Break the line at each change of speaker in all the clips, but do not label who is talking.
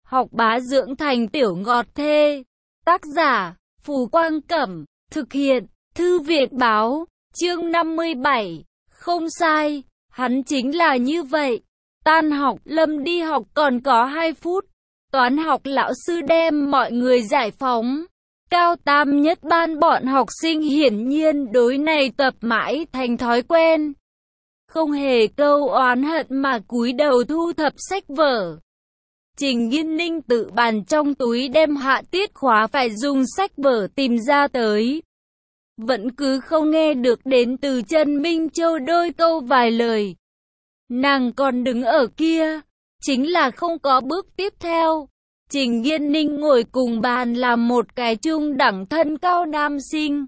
học bá dưỡng thành tiểu ngọt thê. Tác giả, Phù Quang Cẩm, thực hiện, Thư viện Báo, chương 57. Không sai, hắn chính là như vậy. Tan học, Lâm đi học còn có 2 phút. Toán học lão sư đem mọi người giải phóng. Cao tam nhất ban bọn học sinh hiển nhiên đối này tập mãi thành thói quen. Không hề câu oán hận mà cúi đầu thu thập sách vở. Trình Nghiên Ninh tự bàn trong túi đem hạ tiết khóa phải dùng sách vở tìm ra tới. Vẫn cứ không nghe được đến từ Trần Minh Châu đôi câu vài lời. Nàng còn đứng ở kia, chính là không có bước tiếp theo. Trình Nghiên Ninh ngồi cùng bàn là một cái trung đẳng thân cao nam sinh.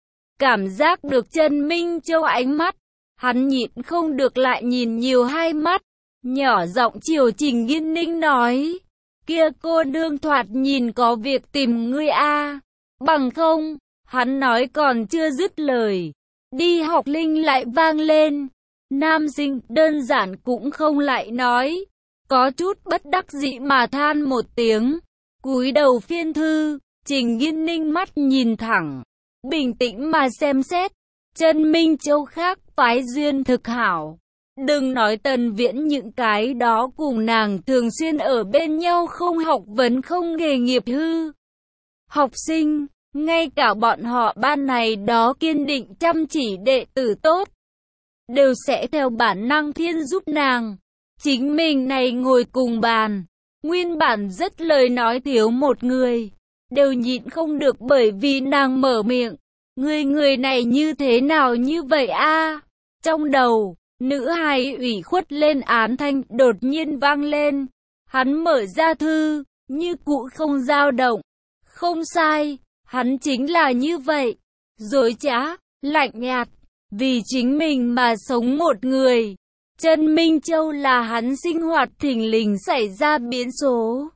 Cảm giác được Trần Minh Châu ánh mắt, hắn nhịn không được lại nhìn nhiều 2 mắt. Nhỏ giọng chiều Trình Nghiên Ninh nói, kia cô nương thoạt nhìn có việc tìm ngươi a, bằng không. Hắn nói còn chưa dứt lời, đi học linh lại vang lên. Nam sinh đơn giản cũng không lại nói, có chút bất đắc dĩ mà than một tiếng, cúi đầu phiên thư. Trình Nghiên Ninh mắt nhìn thẳng, bình tĩnh mà xem xét. Trần Minh Châu khác phái duyên thực hảo. Đừng nói Tần Viễn những cái đó cùng nàng thường xuyên ở bên nhau không học vấn không nghề nghiệp hư học sinh, ngay cả bọn họ ban này đó kiên định chăm chỉ đệ tử tốt, đều sẽ theo bản năng thiên giúp nàng. Chính mình này ngồi cùng bàn, nguyên bản rất lời nói thiếu một người, đều nhịn không được bởi vì nàng mở miệng. Người này như thế nào như vậy a? Trong đầu, nữ hài ủy khuất lên án thanh đột nhiên vang lên. Hắn mở ra thư, như cũ không dao động. Không sai, hắn chính là như vậy. Dối trá, lạnh nhạt, vì chính mình mà sống một người. Trần Minh Châu là hắn sinh hoạt thình lình xảy ra biến số.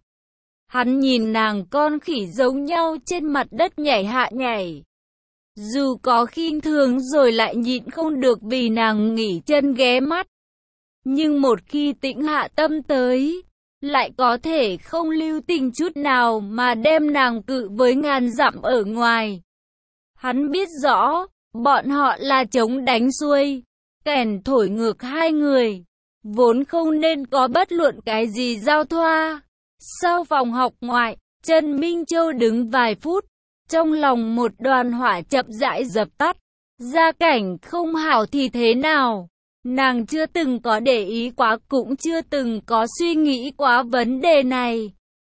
Hắn nhìn nàng con khỉ giống nhau trên mặt đất nhảy hạ nhảy. Dù có khinh thường rồi lại nhịn không được vì nàng nghỉ chân ghé mắt. Nhưng một khi tĩnh hạ tâm tới, lại có thể không lưu tình chút nào mà đem nàng cự với ngàn dặm ở ngoài. Hắn biết rõ, bọn họ là chống đánh xuôi, kèn thổi ngược 2 người, vốn không nên có bất luận cái gì giao thoa. Sau phòng học ngoại, Trần Minh Châu đứng vài phút, trong lòng một đoàn hỏa chậm rãi dập tắt. Gia cảnh không hảo thì thế nào? Nàng chưa từng có để ý quá, cũng chưa từng có suy nghĩ quá vấn đề này.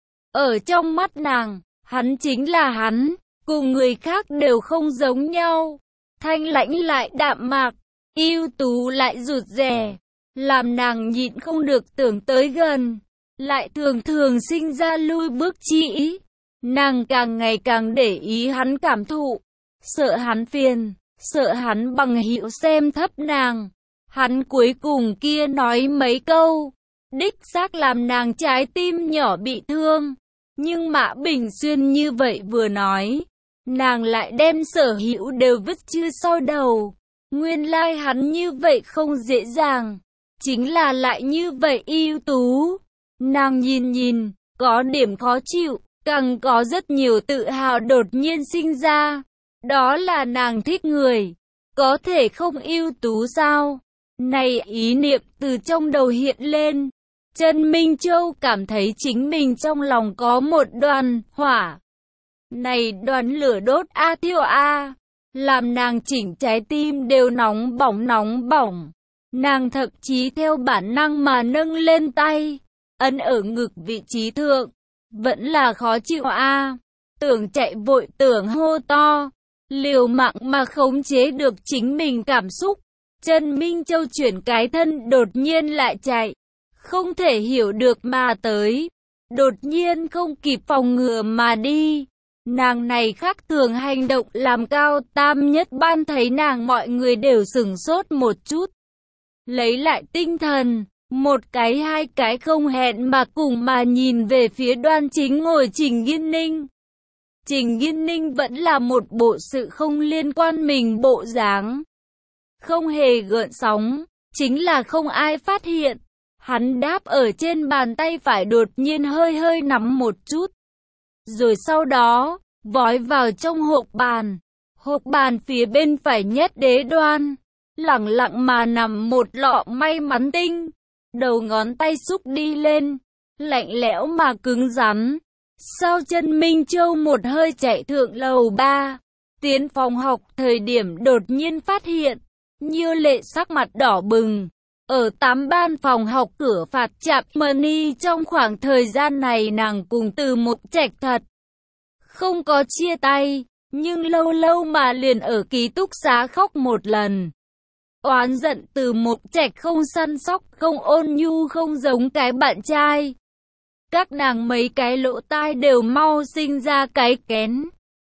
Ở trong mắt nàng, hắn chính là hắn, cùng người khác đều không giống nhau. Thanh lãnh lại đạm mạc, ưu tú lại rụt rè, làm nàng nhịn không được tưởng tới gần, lại thường thường sinh ra lui bước chi ý. Nàng càng ngày càng để ý hắn cảm thụ, sợ hắn phiền, sợ hắn bằng hữu xem thấp nàng. Hắn cuối cùng kia nói mấy câu, đích xác làm nàng trái tim nhỏ bị thương. Nhưng Mã Bình Xuyên như vậy vừa nói, nàng lại đem sở hữu đều vứt chưa sau đầu. Nguyên lai hắn như vậy không dễ dàng, chính là lại như vậy ưu tú. Nàng nhìn, có điểm khó chịu, càng có rất nhiều tự hào đột nhiên sinh ra. Đó là nàng thích người, có thể không ưu tú sao? Này ý niệm từ trong đầu hiện lên. Trần Minh Châu cảm thấy chính mình trong lòng có một đoàn hỏa. Này đoàn lửa đốt a thiêu a, làm nàng chỉnh trái tim đều nóng bỏng. Nàng thậm chí theo bản năng mà nâng lên tay, ấn ở ngực vị trí thượng. Vẫn là khó chịu a, tưởng chạy vội, tưởng hô to, liều mạng mà khống chế được chính mình cảm xúc. Trần Minh Châu chuyển cái thân đột nhiên lại chạy, không thể hiểu được mà tới, đột nhiên không kịp phòng ngừa mà đi. Nàng này khác thường hành động làm cao tam nhất ban thấy nàng mọi người đều sửng sốt một chút. Lấy lại tinh thần, một cái 2 cái không hẹn mà cùng mà nhìn về phía Đoan Chính ngồi Trình Nghiên Ninh. Trình Nghiên Ninh vẫn là một bộ sự không liên quan mình bộ dáng, không hề gợn sóng, chính là không ai phát hiện. Hắn đáp ở trên bàn tay phải đột nhiên hơi hơi nắm một chút. Rồi sau đó, vói vào trong hộp bàn. Hộp bàn phía bên phải nhất đế đoan. Lẳng lặng mà nằm một lọ may mắn tinh. Đầu ngón tay xúc đi lên. Lạnh lẽo mà cứng rắn. Sau chân Minh Châu một hơi chạy thượng lầu 3. Tiến phòng học thời điểm đột nhiên phát hiện. Nhiêu Lệ sắc mặt đỏ bừng. Ở 8 ban phòng học cửa phạt chạp Mani trong khoảng thời gian này nàng cùng Từ Mộc Trạch thật không có chia tay, nhưng lâu lâu mà liền ở ký túc xá khóc một lần. Oán giận Từ Mộc Trạch không săn sóc, không ôn nhu, không giống cái bạn trai. Các nàng mấy cái lỗ tai đều mau sinh ra cái kén.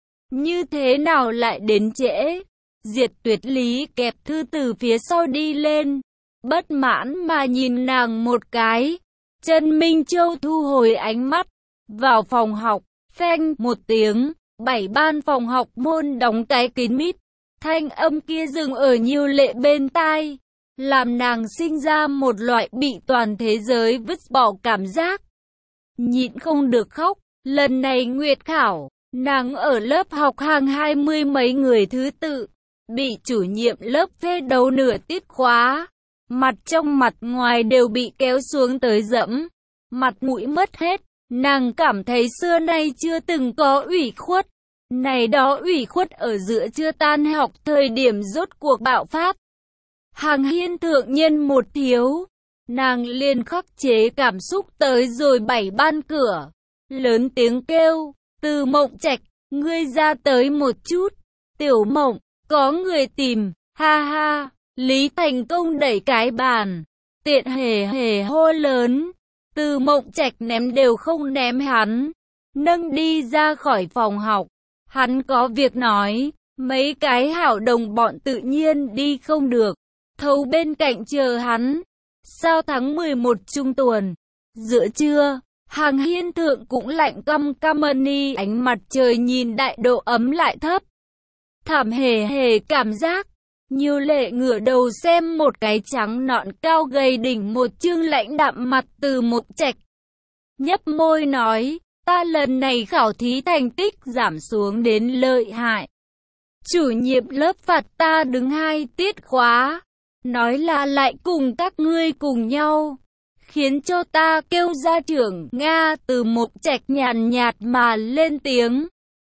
Như thế nào lại đến trễ? Diệt Tuyệt Lý kẹp thư từ phía sau đi lên. Bất mãn mà nhìn nàng một cái. Trần Minh Châu thu hồi ánh mắt. Vào phòng học, phanh một tiếng. 7 ban phòng học môn đóng cái kín mít. Thanh âm kia dừng ở Nhiêu Lệ bên tai. Làm nàng sinh ra một loại bị toàn thế giới vứt bỏ cảm giác. Nhịn không được khóc. Lần này Nguyệt khảo, nàng ở lớp học hàng 20 mấy người thứ tự. Bị chủ nhiệm lớp phê đấu nửa tiết khóa. Mặt trong mặt ngoài đều bị kéo xuống tới dẫm. Mặt mũi mất hết. Nàng cảm thấy xưa nay chưa từng có ủy khuất. Này đó ủy khuất ở giữa chưa tan học thời điểm rốt cuộc bạo phát. Hàng Hiên thượng nhân một thiếu. Nàng liền khắc chế cảm xúc tới rồi 7 ban cửa. Lớn tiếng kêu, Từ Mộng Trạch, ngươi ra tới một chút. Tiểu Mộng, có người tìm, ha ha. Lý Thành Công đẩy cái bàn, tiện hề hề hô lớn. Từ Mộng Trạch ném đều không ném hắn, nâng đi ra khỏi phòng học. Hắn có việc nói, mấy cái hảo đồng bọn tự nhiên đi không được, thấu bên cạnh chờ hắn. Sao tháng 11 trung tuần, giữa trưa, Hàng Hiên thượng cũng lạnh căm Mani, ánh mặt trời nhìn đại độ ấm lại thấp. Thảm hề hề cảm giác. Nhiêu Lệ ngửa đầu xem một cái trắng nõn cao gầy đỉnh một chương lãnh đạm mặt Từ Mộc Trạch. Nhấp môi nói, ta lần này khảo thí thành tích giảm xuống đến lợi hại. Chủ nhiệm lớp phạt ta đứng 2 tiết khóa. Nói là lại cùng các ngươi cùng nhau. Khiến cho ta kêu ra trưởng Nga. Từ Mộc Trạch nhàn nhạt mà lên tiếng.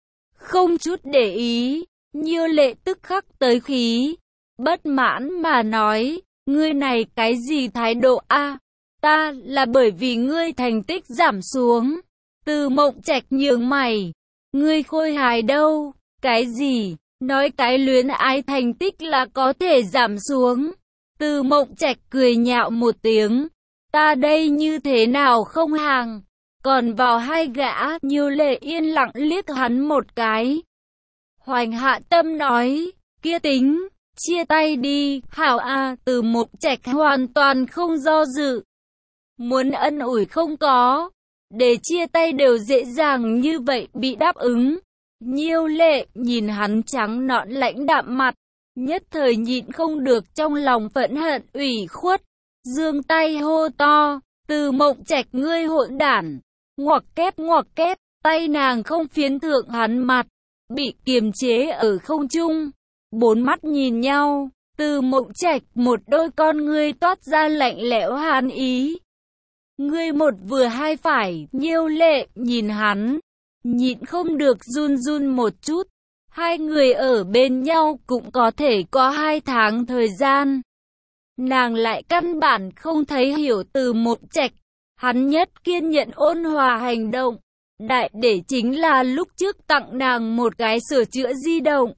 Không chút để ý. Nhiêu Lệ tức khắc tới khí. Bất mãn mà nói, ngươi này cái gì thái độ a? Ta là bởi vì ngươi thành tích giảm xuống. Từ Mộng Trạch nhướng mày, ngươi khôi hài đâu? Cái gì? Nói cái luyến ái thành tích là có thể giảm xuống. Từ Mộng Trạch cười nhạo một tiếng, ta đây như thế nào không hàng? Còn vào hai gã. Nhiêu Lệ yên lặng liếc hắn một cái. Hoành Hạ Tâm nói, kia tính. Chia tay đi, hảo a. Từ Mộc Trạch hoàn toàn không do dự. Muốn ân ủi không có. Để chia tay đều dễ dàng như vậy bị đáp ứng. Nhiêu Lệ nhìn hắn trắng nõn lãnh đạm mặt. Nhất thời nhịn không được trong lòng phẫn hận ủy khuất. Giương tay hô to, Từ Mộng Trạch ngươi hỗn đản. Ngoặc kép, tay nàng không phiến thượng hắn mặt. Bị kiềm chế ở không trung. 4 mắt nhìn nhau, Từ Mộng Trạch một đôi con ngươi toát ra lạnh lẽo hàn ý. Ngươi một vừa hai phải. Nhiêu Lệ nhìn hắn, nhịn không được run run một chút. Hai người ở bên nhau cũng có thể có 2 tháng thời gian. Nàng lại căn bản không thấy hiểu Từ Mộng Trạch. Hắn nhất kiên nhẫn ôn hòa hành động. Đại để chính là lúc trước tặng nàng một cái sửa chữa di động.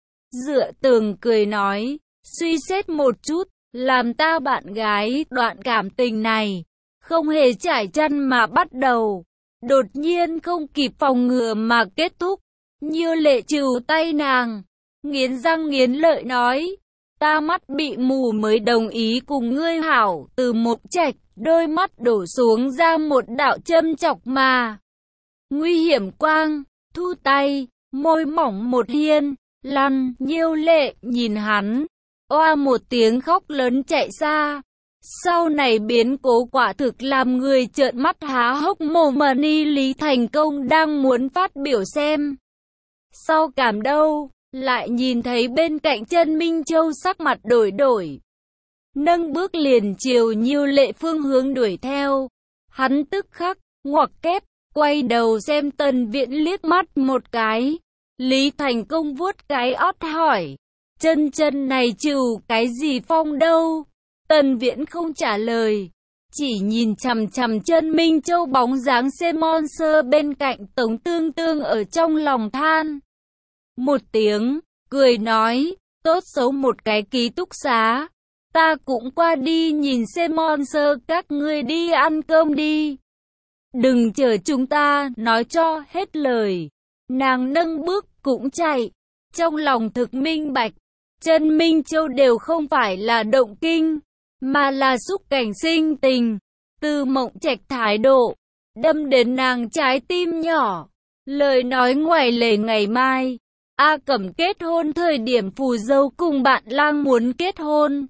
Dựa tường cười nói, suy xét một chút, làm ta bạn gái đoạn cảm tình này. Không hề trải chăn mà bắt đầu. Đột nhiên không kịp phòng ngừa mà kết thúc. Nhiêu Lệ trừ tay nàng, nghiến răng nghiến lợi nói, ta mắt bị mù mới đồng ý cùng ngươi hảo. Từ Mộc Trạch, đôi mắt đổ xuống ra một đạo châm chọc mà nguy hiểm quang, thu tay, môi mỏng một hiên, lăn. Nhiêu Lệ nhìn hắn, oa một tiếng khóc lớn chạy xa. Sau này biến cố quả thực làm người trợn mắt há hốc mồm mà Lý Thành Công đang muốn phát biểu xem. Sau cảm đâu, lại nhìn thấy bên cạnh Chân Minh Châu sắc mặt đổi đổi. Nâng bước liền chiều Nhiêu Lệ phương hướng đuổi theo. Hắn tức khắc, ngoặc kép, quay đầu xem Tần Viễn liếc mắt một cái. Lý Thành Công vuốt cái ót hỏi, chân này chịu cái gì phong đâu? Tần Viễn không trả lời, chỉ nhìn chằm chằm Chân Minh Châu bóng dáng Monster bên cạnh Tống Tương Tương ở trong lòng than. Một tiếng, cười nói, tốt xấu một cái ký túc xá. Ta cũng qua đi nhìn Monster, các ngươi đi ăn cơm đi. Đừng chờ chúng ta, nói cho hết lời. Nàng nâng bước cũng chạy. Trong lòng thực minh bạch, Chân Minh Châu đều không phải là động kinh, mà là xúc cảnh sinh tình. Từ Mộng Trạch thái độ, đâm đến nàng trái tim nhỏ. Lời nói ngoài lề ngày mai, A Cẩm kết hôn thời điểm phù dâu cùng bạn lang muốn kết hôn.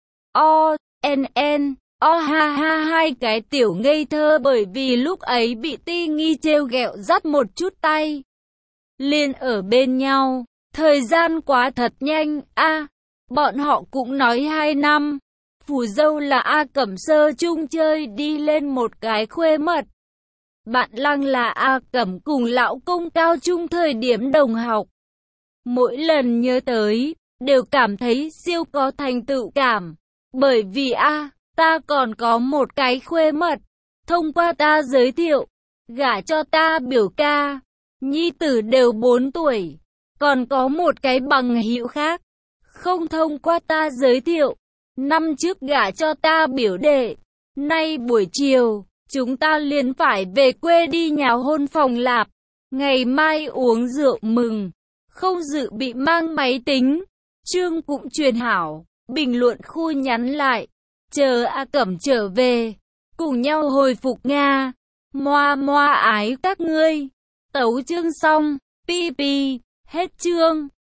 Hai cái tiểu ngây thơ bởi vì lúc ấy bị Ti Nghi trêu ghẹo dắt một chút tay. Liền ở bên nhau, thời gian quá thật nhanh, bọn họ cũng nói 2 năm. Phù dâu là A Cẩm sơ chung chơi đi lên một cái khuê mật. Bạn lang là A Cẩm cùng lão công cao trung thời điểm đồng học. Mỗi lần nhớ tới, đều cảm thấy siêu có thành tựu cảm. Bởi vì ta còn có một cái khuê mật, thông qua ta giới thiệu, gả cho ta biểu ca, nhi tử đều 4 tuổi, còn có một cái bằng hữu khác, không thông qua ta giới thiệu, năm trước gả cho ta biểu đệ, nay buổi chiều, chúng ta liền phải về quê đi nhào hôn phòng lạp, ngày mai uống rượu mừng, không dự bị mang máy tính, Trương cũng truyền hảo. Bình luận khu nhắn lại, chờ A Cẩm trở về, cùng nhau hồi phục Nga, moa ái các ngươi. Tấu chương xong, pi, hết chương.